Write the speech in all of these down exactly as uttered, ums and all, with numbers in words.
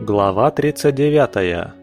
Глава тридцать девятая.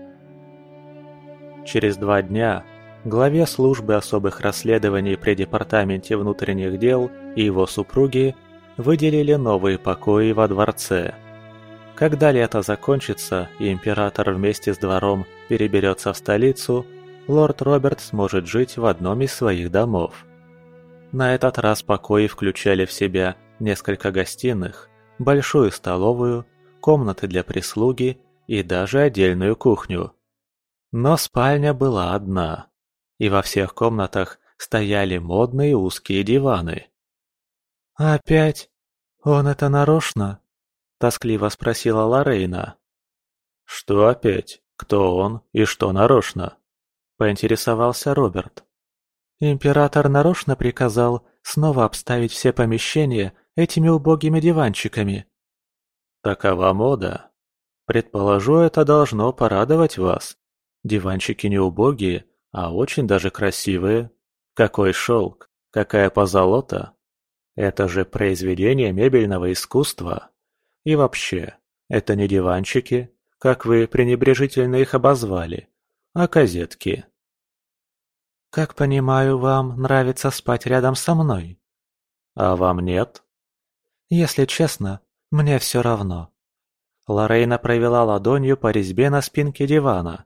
Через два дня главе службы особых расследований при Департаменте внутренних дел и его супруге выделили новые покои во дворце. Когда лето закончится и император вместе с двором переберется в столицу, лорд Роберт сможет жить в одном из своих домов. На этот раз покои включали в себя несколько гостиных, большую столовую, комнаты для прислуги и даже отдельную кухню. Но спальня была одна, и во всех комнатах стояли модные узкие диваны. «Опять? Он это нарочно?» – тоскливо спросила Лорейна. «Что опять? Кто он и что нарочно?» – поинтересовался Роберт. «Император нарочно приказал снова обставить все помещения этими убогими диванчиками». «Такова мода. Предположу, это должно порадовать вас. Диванчики не убогие, а очень даже красивые. Какой шелк, какая позолота. Это же произведение мебельного искусства. И вообще, это не диванчики, как вы пренебрежительно их обозвали, а козетки». «Как понимаю, вам нравится спать рядом со мной?» «А вам нет?» «Если честно, мне все равно». Лорейна провела ладонью по резьбе на спинке дивана.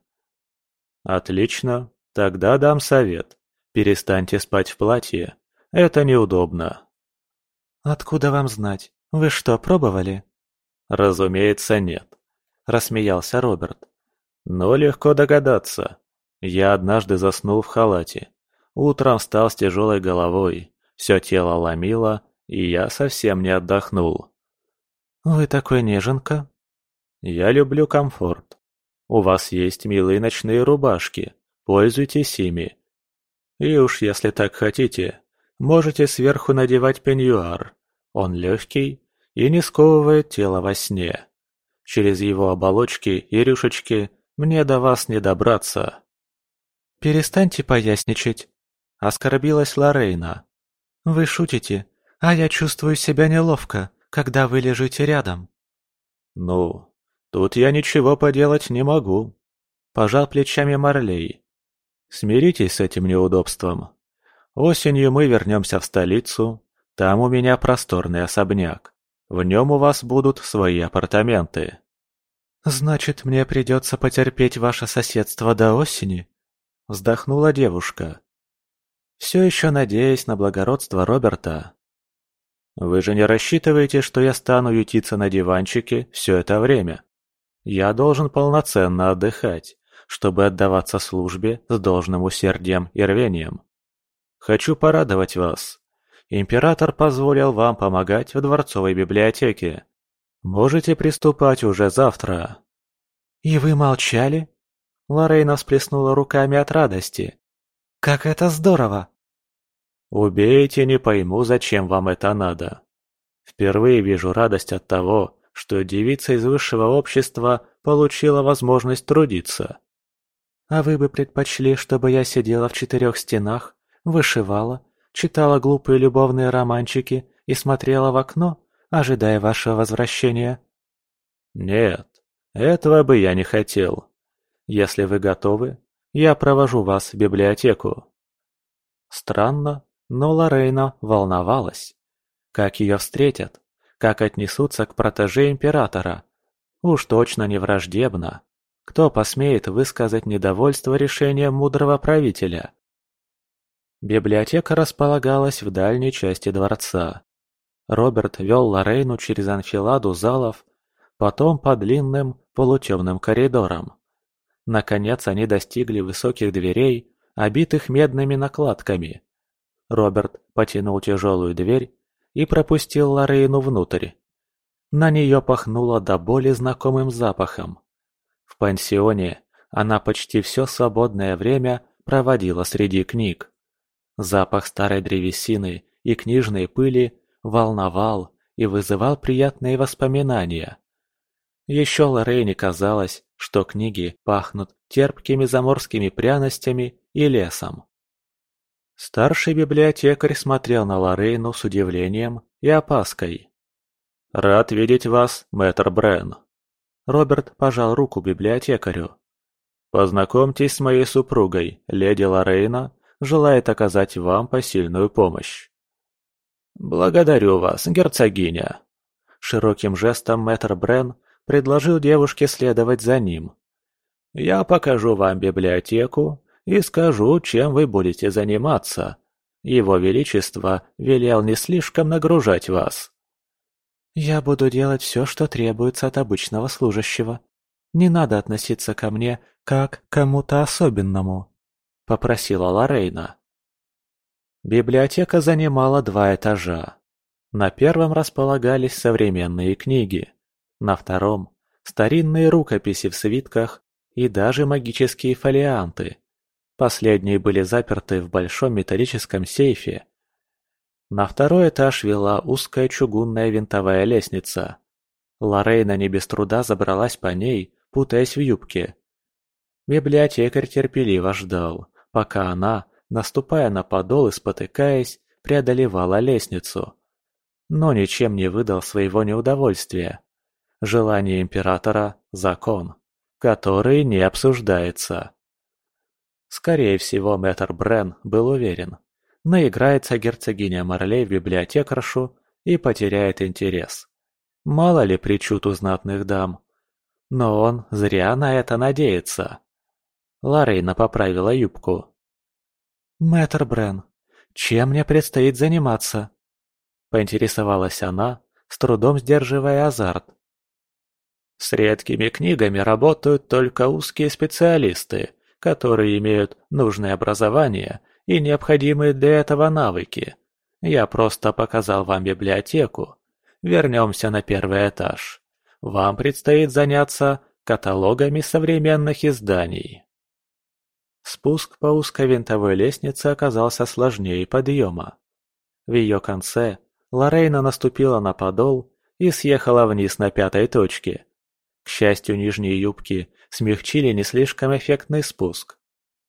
«Отлично, тогда дам совет. Перестаньте спать в платье. Это неудобно». «Откуда вам знать? Вы что, пробовали?» «Разумеется, нет», – рассмеялся Роберт. «Но легко догадаться. Я однажды заснул в халате. Утром встал с тяжелой головой, все тело ломило, и я совсем не отдохнул». «Вы такой неженка?» «Я люблю комфорт. У вас есть милые ночные рубашки, пользуйтесь ими. И уж если так хотите, можете сверху надевать пеньюар. Он легкий и не сковывает тело во сне. Через его оболочки и рюшечки мне до вас не добраться». «Перестаньте поясничать», — оскорбилась Лорейна. «Вы шутите, а я чувствую себя неловко, когда вы лежите рядом». «Ну, тут я ничего поделать не могу», – пожал плечами Марлей. «Смиритесь с этим неудобством. Осенью мы вернемся в столицу, там у меня просторный особняк. В нем у вас будут свои апартаменты». «Значит, мне придется потерпеть ваше соседство до осени?» – вздохнула девушка. Все еще надеясь на благородство Роберта. «Вы же не рассчитываете, что я стану ютиться на диванчике все это время? Я должен полноценно отдыхать, чтобы отдаваться службе с должным усердием и рвением. Хочу порадовать вас. Император позволил вам помогать в дворцовой библиотеке. Можете приступать уже завтра». «И вы молчали?» Лорейна всплеснула руками от радости. «Как это здорово!» «Убейте, не пойму, зачем вам это надо. Впервые вижу радость от того, что девица из высшего общества получила возможность трудиться». «А вы бы предпочли, чтобы я сидела в четырех стенах, вышивала, читала глупые любовные романчики и смотрела в окно, ожидая вашего возвращения?» «Нет, этого бы я не хотел. Если вы готовы, я провожу вас в библиотеку». Странно, но Лорейна волновалась. Как ее встретят? Как отнесутся к протеже императора? Уж точно не враждебно. Кто посмеет высказать недовольство решением мудрого правителя? Библиотека располагалась в дальней части дворца. Роберт вел Лорейну через анфиладу залов, потом по длинным полутемным коридорам. Наконец они достигли высоких дверей, обитых медными накладками. Роберт потянул тяжелую дверь и пропустил Лорейну внутрь. На нее пахнуло до боли знакомым запахом. В пансионе она почти все свободное время проводила среди книг. Запах старой древесины и книжной пыли волновал и вызывал приятные воспоминания. Еще Лорейне казалось, что книги пахнут терпкими заморскими пряностями и лесом. Старший библиотекарь смотрел на Лорейну с удивлением и опаской. «Рад видеть вас, мэтр Брен». Роберт пожал руку библиотекарю. «Познакомьтесь с моей супругой, леди Лорейна, желает оказать вам посильную помощь». «Благодарю вас, герцогиня». Широким жестом мэтр Брен предложил девушке следовать за ним. «Я покажу вам библиотеку и скажу, чем вы будете заниматься. Его Величество велел не слишком нагружать вас». «Я буду делать все, что требуется от обычного служащего. Не надо относиться ко мне как к кому-то особенному», — попросила Лорейна. Библиотека занимала два этажа. На первом располагались современные книги, на втором – старинные рукописи в свитках и даже магические фолианты. Последние были заперты в большом металлическом сейфе. На второй этаж вела узкая чугунная винтовая лестница. Лорейна не без труда забралась по ней, путаясь в юбке. Библиотекарь терпеливо ждал, пока она, наступая на подол и спотыкаясь, преодолевала лестницу. Но ничем не выдал своего неудовольствия. Желание императора – закон, который не обсуждается. Скорее всего, мэтр Брен был уверен. Наиграется герцогиня Марлей в библиотекаршу и потеряет интерес. Мало ли причуд у знатных дам. Но он зря на это надеется. Лорейна поправила юбку. «Мэтр Брен, чем мне предстоит заниматься?» Поинтересовалась она, с трудом сдерживая азарт. «С редкими книгами работают только узкие специалисты, которые имеют нужное образование и необходимые для этого навыки. Я просто показал вам библиотеку. Вернемся на первый этаж. Вам предстоит заняться каталогами современных изданий». Спуск по узкой винтовой лестнице оказался сложнее подъема. В ее конце Лорейна наступила на подол и съехала вниз на пятой точке. К счастью, нижние юбки смягчили не слишком эффектный спуск.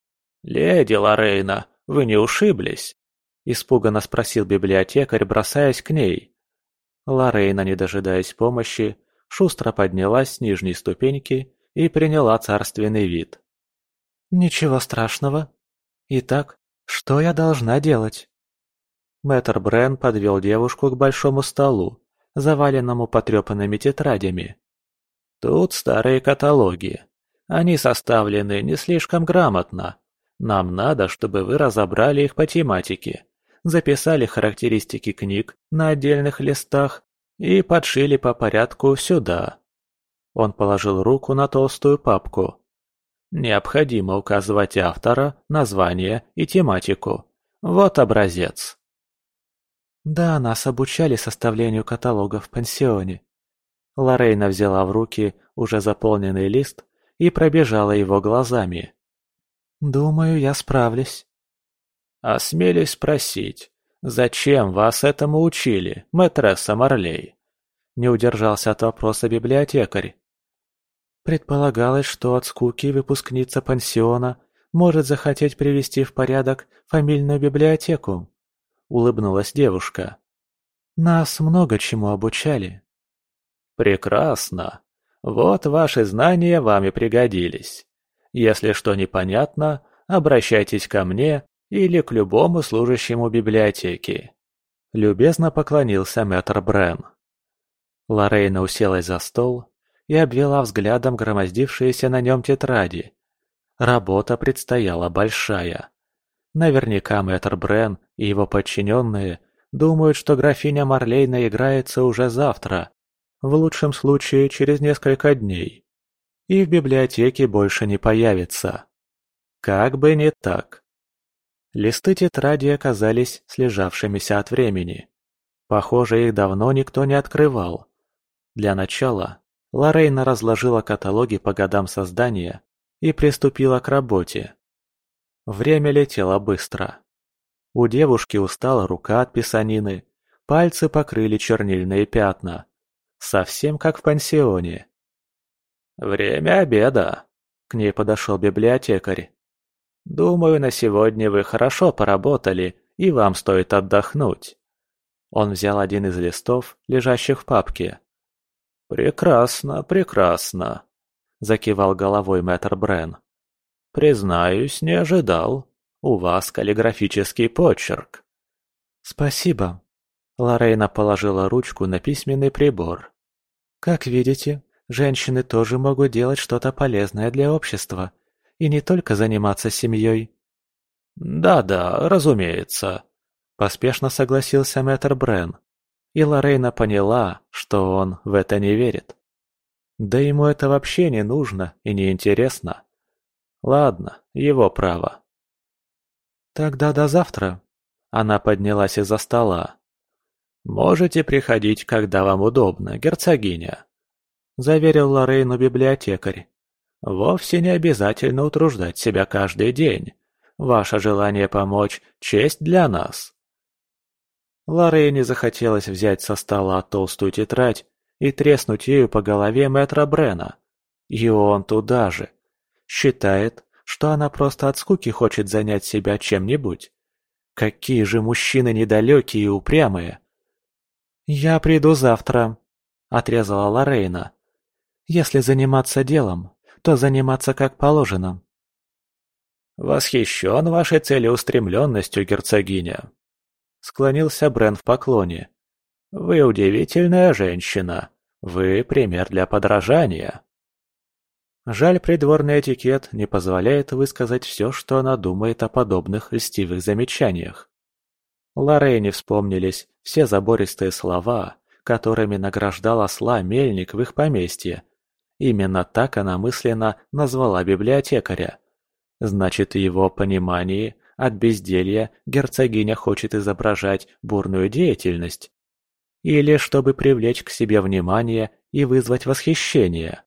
«Леди Лорейна, вы не ушиблись?» – испуганно спросил библиотекарь, бросаясь к ней. Лорейна, не дожидаясь помощи, шустро поднялась с нижней ступеньки и приняла царственный вид. «Ничего страшного. Итак, что я должна делать?» Мэтр Брен подвел девушку к большому столу, заваленному потрепанными тетрадями. «Тут старые каталоги. Они составлены не слишком грамотно. Нам надо, чтобы вы разобрали их по тематике, записали характеристики книг на отдельных листах и подшили по порядку сюда». Он положил руку на толстую папку. «Необходимо указывать автора, название и тематику. Вот образец». «Да, нас обучали составлению каталогов в пансионе». Лорейна взяла в руки уже заполненный лист и пробежала его глазами. «Думаю, я справлюсь». «Осмелюсь спросить, зачем вас этому учили, мэтресса Марлей?» Не удержался от вопроса библиотекарь. Предполагалось, что от скуки выпускница пансиона может захотеть привести в порядок фамильную библиотеку. Улыбнулась девушка. Нас много чему обучали. Прекрасно. Вот ваши знания вам и пригодились. Если что непонятно, обращайтесь ко мне или к любому служащему библиотеки. Любезно поклонился мэтр Брен. Лорейна уселась за стол и обвела взглядом громоздившиеся на нем тетради. Работа предстояла большая. Наверняка мэтр Брен и его подчиненные думают, что графиня Марлей наиграется уже завтра, в лучшем случае через несколько дней, и в библиотеке больше не появится. Как бы не так. Листы тетради оказались слежавшимися от времени. Похоже, их давно никто не открывал. Для начала Лорейна разложила каталоги по годам создания и приступила к работе. Время летело быстро. У девушки устала рука от писанины, пальцы покрыли чернильные пятна. Совсем как в пансионе. «Время обеда», — к ней подошел библиотекарь. «Думаю, на сегодня вы хорошо поработали, и вам стоит отдохнуть». Он взял один из листов, лежащих в папке. «Прекрасно, прекрасно», — закивал головой мэтр Брен. «Признаюсь, не ожидал. У вас каллиграфический почерк». «Спасибо». Лорейна положила ручку на письменный прибор. «Как видите, женщины тоже могут делать что-то полезное для общества, и не только заниматься семьей». «Да-да, разумеется», — поспешно согласился мэтр Брен, и Лорейна поняла, что он в это не верит. Да ему это вообще не нужно и не интересно. Ладно, его право. «Тогда до завтра». Она поднялась из-за стола. «Можете приходить, когда вам удобно, герцогиня», — заверил Лорейну библиотекарь. «Вовсе не обязательно утруждать себя каждый день. Ваше желание помочь — честь для нас». Лорейне захотелось взять со стола толстую тетрадь и треснуть ею по голове мэтра Брена. И он туда же. Считает, что она просто от скуки хочет занять себя чем-нибудь. Какие же мужчины недалекие и упрямые. «Я приду завтра», — отрезала Лорейна. «Если заниматься делом, то заниматься как положено». «Восхищен вашей целеустремленностью, герцогиня», — склонился Брен в поклоне. «Вы удивительная женщина. Вы пример для подражания». Жаль, придворный этикет не позволяет высказать все, что она думает о подобных льстивых замечаниях. Лорейне вспомнились все забористые слова, которыми награждал осла мельник в их поместье. Именно так она мысленно назвала библиотекаря. Значит, в его понимании от безделья герцогиня хочет изображать бурную деятельность. Или чтобы привлечь к себе внимание и вызвать восхищение.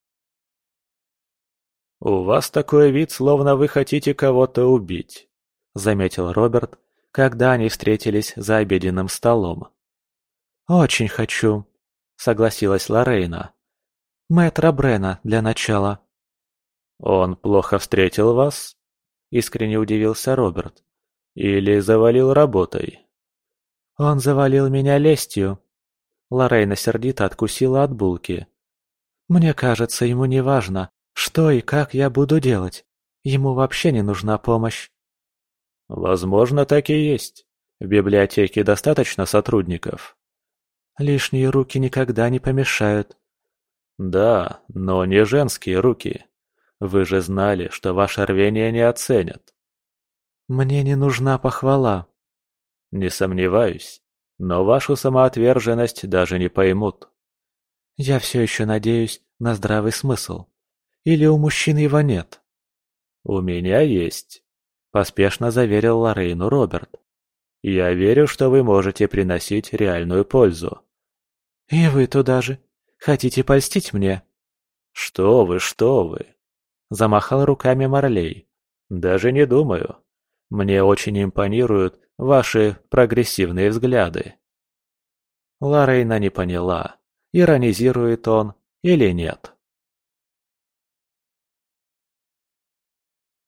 «У вас такой вид, словно вы хотите кого-то убить», — заметил Роберт, когда они встретились за обеденным столом. «Очень хочу», — согласилась Лорейна. «Мэтра Брена для начала». «Он плохо встретил вас?» — искренне удивился Роберт. «Или завалил работой?» «Он завалил меня лестью». Лорейна сердито откусила от булки. «Мне кажется, ему не важно, что и как я буду делать. Ему вообще не нужна помощь». «Возможно, так и есть. В библиотеке достаточно сотрудников». «Лишние руки никогда не помешают». «Да, но не женские руки. Вы же знали, что ваше рвение не оценят». «Мне не нужна похвала». «Не сомневаюсь, но вашу самоотверженность даже не поймут». «Я все еще надеюсь на здравый смысл. Или у мужчин его нет?» «У меня есть», — поспешно заверил Лорейну Роберт. «Я верю, что вы можете приносить реальную пользу». «И вы туда же. Хотите польстить мне?» «Что вы, что вы!» — замахал руками Марлей. «Даже не думаю. Мне очень импонируют ваши прогрессивные взгляды». Лорейна не поняла, иронизирует он или нет.